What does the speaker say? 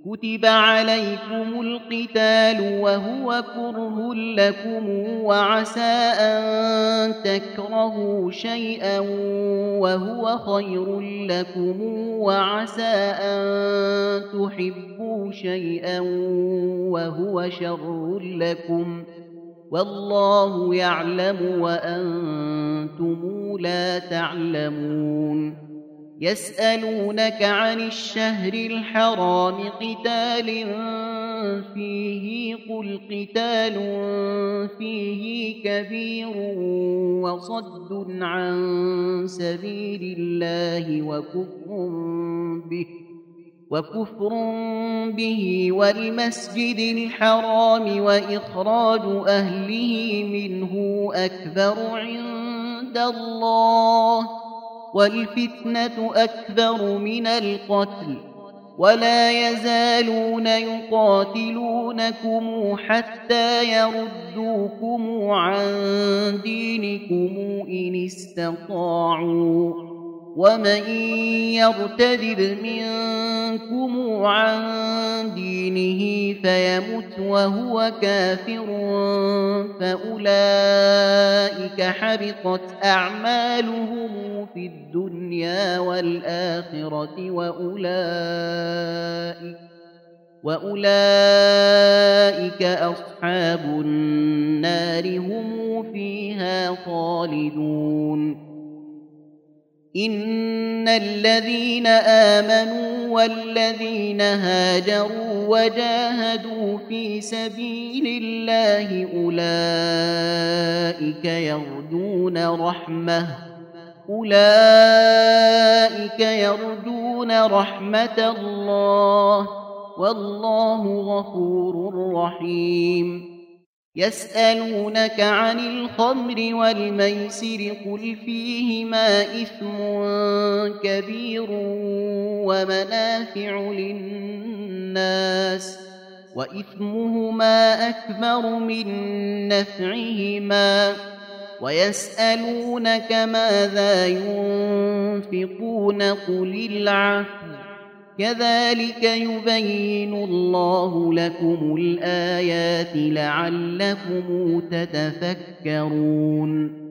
كتب عليكم القتال وهو كره لكم وعسى أن تكرهوا شيئا وهو خير لكم وعسى أن تحبوا شيئا وهو شر لكم والله يعلم وأنتم لا تعلمون. يسألونك عن الشهر الحرام قتال فيه قل قتال فيه كبير وصد عن سبيل الله وكفر به والمسجد الحرام وإخراج أهله منه أكبر عند الله والفتنة أكبر من القتل ولا يزالون يقاتلونكم حتى يردوكم عن دينكم إن استطاعوا ومن يرتد منكم عن دينه فيمت وهو كافر فأولئك حبطت أعمالهم في الدنيا والآخرة وأولئك أصحاب النار هم فيها خالدون. إن الذين آمنوا والذين هاجروا وجاهدوا في سبيل الله أولئك يرجون رحمة الله والله غفور رحيم. يسألونك عن الخمر والميسر قل فيهما إثم كبير ومنافع للناس وإثمهما أكبر من نفعهما ويسألونك ماذا ينفقون قل العفو كذلك يبين الله لكم الآيات لعلكم تتفكرون.